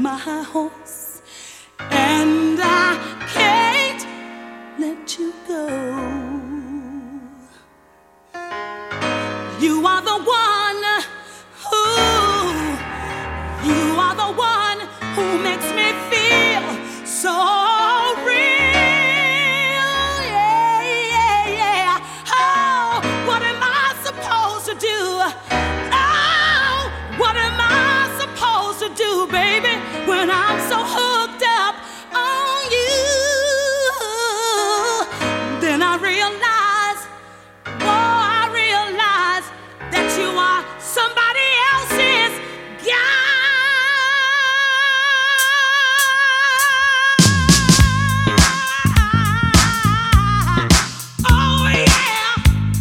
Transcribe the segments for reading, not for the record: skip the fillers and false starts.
my horse, and I can't let you go. You are the one who, you are the one who makes me feel so real. Yeah, yeah, yeah. Oh, what am I supposed to do? Oh, what am I supposed to do, baby, when I'm so hooked up on you? Then I realize, oh, I realize that you are somebody else's guy. Oh yeah.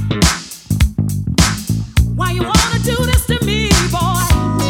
Why you wanna do this to me, boy?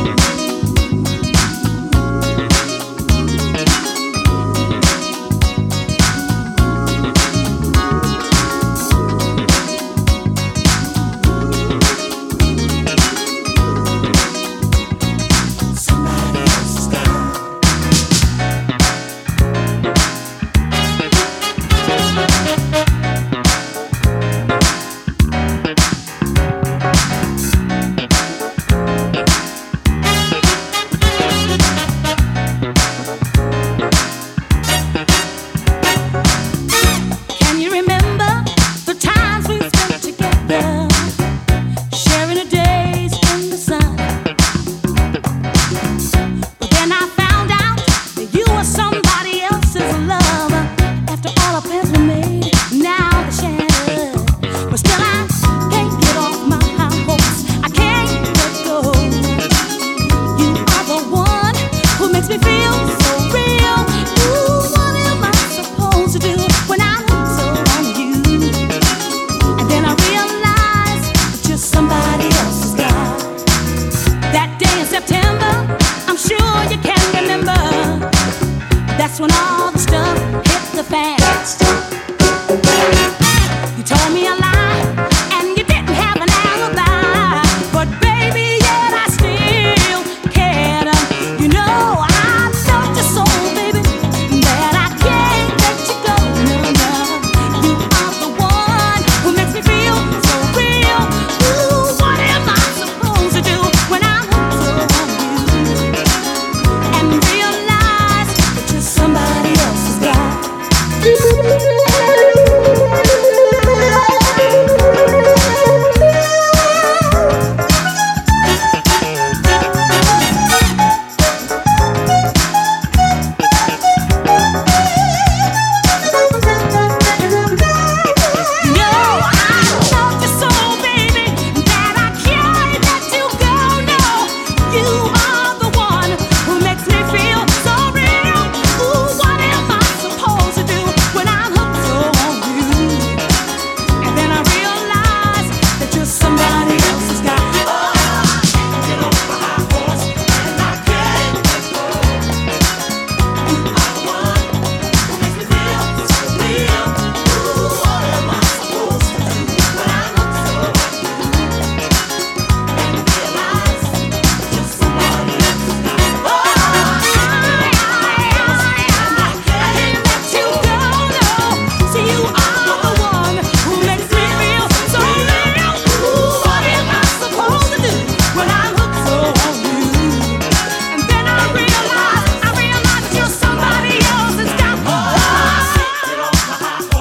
Can you remember the times we spent together, sharing the days in the sun? But then I found out that you were somebody else's lover. After all our plans were made, now they're shattered. But still I can't get off my high horse. I can't let go. You are the one who makes me feel so real. Ooh, what am I supposed to do when I'm hooked so on you? And then I realize that you're somebody else's guy. That day in September, I'm sure you can remember. That's when all the stuff hit the fan. You told me a lie, and you didn't have an alibi. But baby, yet I still cared. You know I loved you so, baby, that I can't let you go. No, no. You are the one who makes me feel so real. Ooh, what am I supposed to do when I'm hooked so on you? And realize that you're somebody else's guy.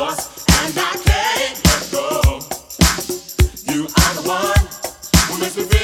You are the one who makes me feel